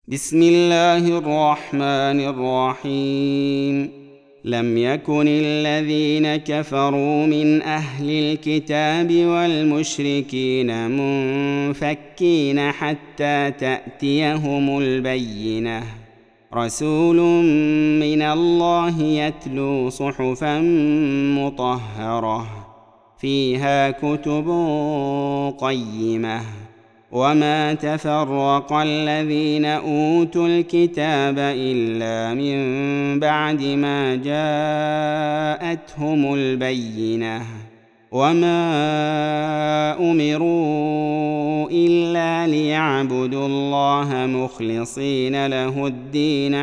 بسم الله الرحمن الرحيم. لم يكن الذين كفروا من أهل الكتاب والمشركين منفكين حتى تأتيهم البينة. رسول من الله يتلو صحفا مطهرة فيها كتب قيمة. وما تفرق الذين أوتوا الكتاب إلا من بعد ما جاءتهم البينة. وما أمروا إلا ليعبدوا الله مخلصين له الدين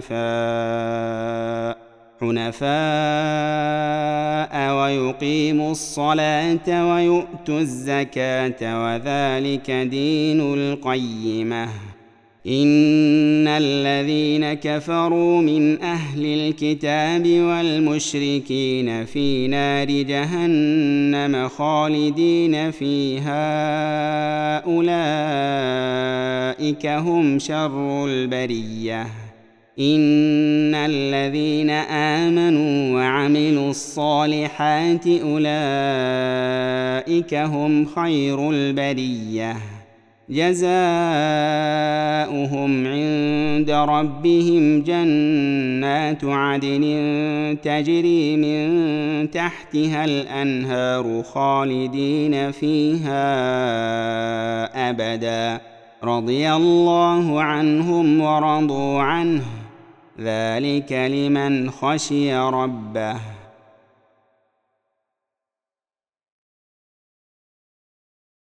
حنفاء ويقيموا الصلاة ويؤتوا الزكاة وذلك دين القيمة. إن الذين كفروا من أهل الكتاب والمشركين في نار جهنم خالدين فيها أولئك هم شر البرية. إن الذين آمنوا وعملوا الصالحات أولئك هم خير البرية. جزاؤهم عند ربهم جنات عدن تجري من تحتها الأنهار خالدين فيها أبدا. رضي الله عنهم ورضوا عنه ذلك لمن خشي ربه.